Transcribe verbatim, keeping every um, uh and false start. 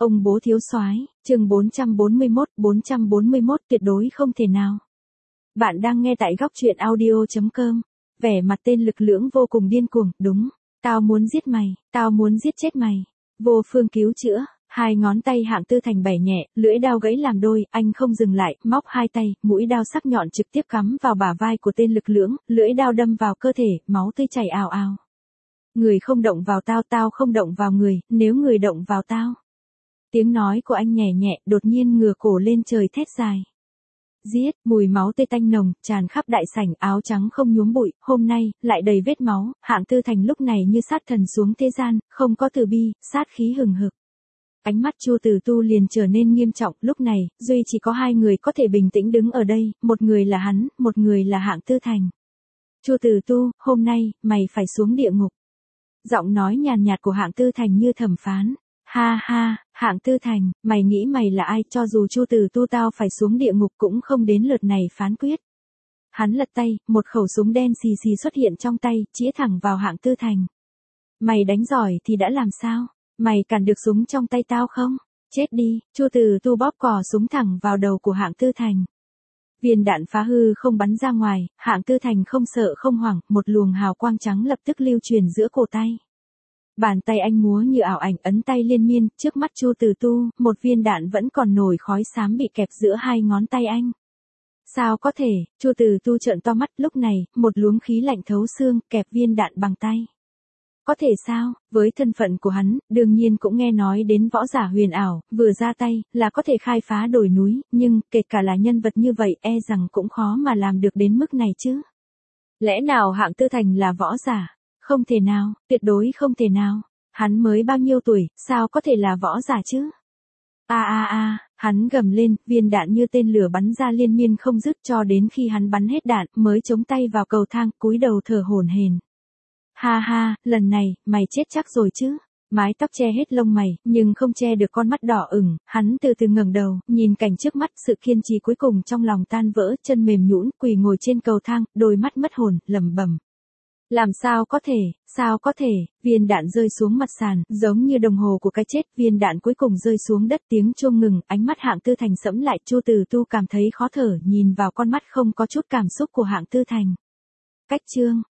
Ông bố thiếu soái, chương bốn trăm bốn mươi mốt, bốn trăm bốn mươi mốt tuyệt đối không thể nào. Bạn đang nghe tại góc truyện audio chấm com. Vẻ mặt tên Lực Lưỡng vô cùng điên cuồng, đúng, tao muốn giết mày, tao muốn giết chết mày. Vô phương cứu chữa, hai ngón tay Hạng Tư Thành bẻ nhẹ, lưỡi đao gãy làm đôi, anh không dừng lại, móc hai tay, mũi đao sắc nhọn trực tiếp cắm vào bả vai của tên Lực Lưỡng, lưỡi đao đâm vào cơ thể, máu tươi chảy ào ào. Người không động vào tao, tao không động vào người, nếu người động vào tao. Tiếng nói của anh nhẹ nhẹ, đột nhiên ngửa cổ lên trời thét dài. Giết, mùi máu tươi tanh nồng, tràn khắp đại sảnh, áo trắng không nhuốm bụi, hôm nay, lại đầy vết máu, Hạng Tư Thành lúc này như sát thần xuống thế gian, không có từ bi, sát khí hừng hực. Ánh mắt Chu Tử Tu liền trở nên nghiêm trọng, lúc này, duy chỉ có hai người có thể bình tĩnh đứng ở đây, một người là hắn, một người là Hạng Tư Thành. Chu Tử Tu, hôm nay, mày phải xuống địa ngục. Giọng nói nhàn nhạt của Hạng Tư Thành như thẩm phán. Ha ha, Hạng Tư Thành, mày nghĩ mày là ai, cho dù Chu Tử Tu tao phải xuống địa ngục cũng không đến lượt này phán quyết. Hắn lật tay, một khẩu súng đen xì xì xuất hiện trong tay, chĩa thẳng vào Hạng Tư Thành. Mày đánh giỏi thì đã làm sao? Mày cản được súng trong tay tao không? Chết đi, Chu Tử Tu bóp cò súng thẳng vào đầu của Hạng Tư Thành. Viên đạn phá hư không bắn ra ngoài, Hạng Tư Thành không sợ không hoảng, một luồng hào quang trắng lập tức lưu truyền giữa cổ tay. Bàn tay anh múa như ảo ảnh, ấn tay liên miên, trước mắt Chu Tử Tu, một viên đạn vẫn còn nổi khói xám bị kẹp giữa hai ngón tay anh. Sao có thể, Chu Tử Tu trợn to mắt, lúc này, một luồng khí lạnh thấu xương, kẹp viên đạn bằng tay. Có thể sao, với thân phận của hắn, đương nhiên cũng nghe nói đến võ giả huyền ảo, vừa ra tay, là có thể khai phá đồi núi, nhưng, kể cả là nhân vật như vậy, e rằng cũng khó mà làm được đến mức này chứ. Lẽ nào Hạng Tư Thành là võ giả? Không thể nào, tuyệt đối không thể nào. Hắn mới bao nhiêu tuổi, sao có thể là võ giả chứ? A a a, hắn gầm lên, viên đạn như tên lửa bắn ra liên miên không dứt cho đến khi hắn bắn hết đạn, mới chống tay vào cầu thang, cúi đầu thở hổn hển. Ha ha, lần này, mày chết chắc rồi chứ. Mái tóc che hết lông mày, nhưng không che được con mắt đỏ ửng, hắn từ từ ngẩng đầu, nhìn cảnh trước mắt, sự kiên trì cuối cùng trong lòng tan vỡ, chân mềm nhũn, quỳ ngồi trên cầu thang, đôi mắt mất hồn, lẩm bẩm. Làm sao có thể, sao có thể, viên đạn rơi xuống mặt sàn, giống như đồng hồ của cái chết, viên đạn cuối cùng rơi xuống đất, tiếng chuông ngừng, ánh mắt Hạng Tư Thành sẫm lại, Chu Tử Tu cảm thấy khó thở, nhìn vào con mắt không có chút cảm xúc của Hạng Tư Thành. Cách chương.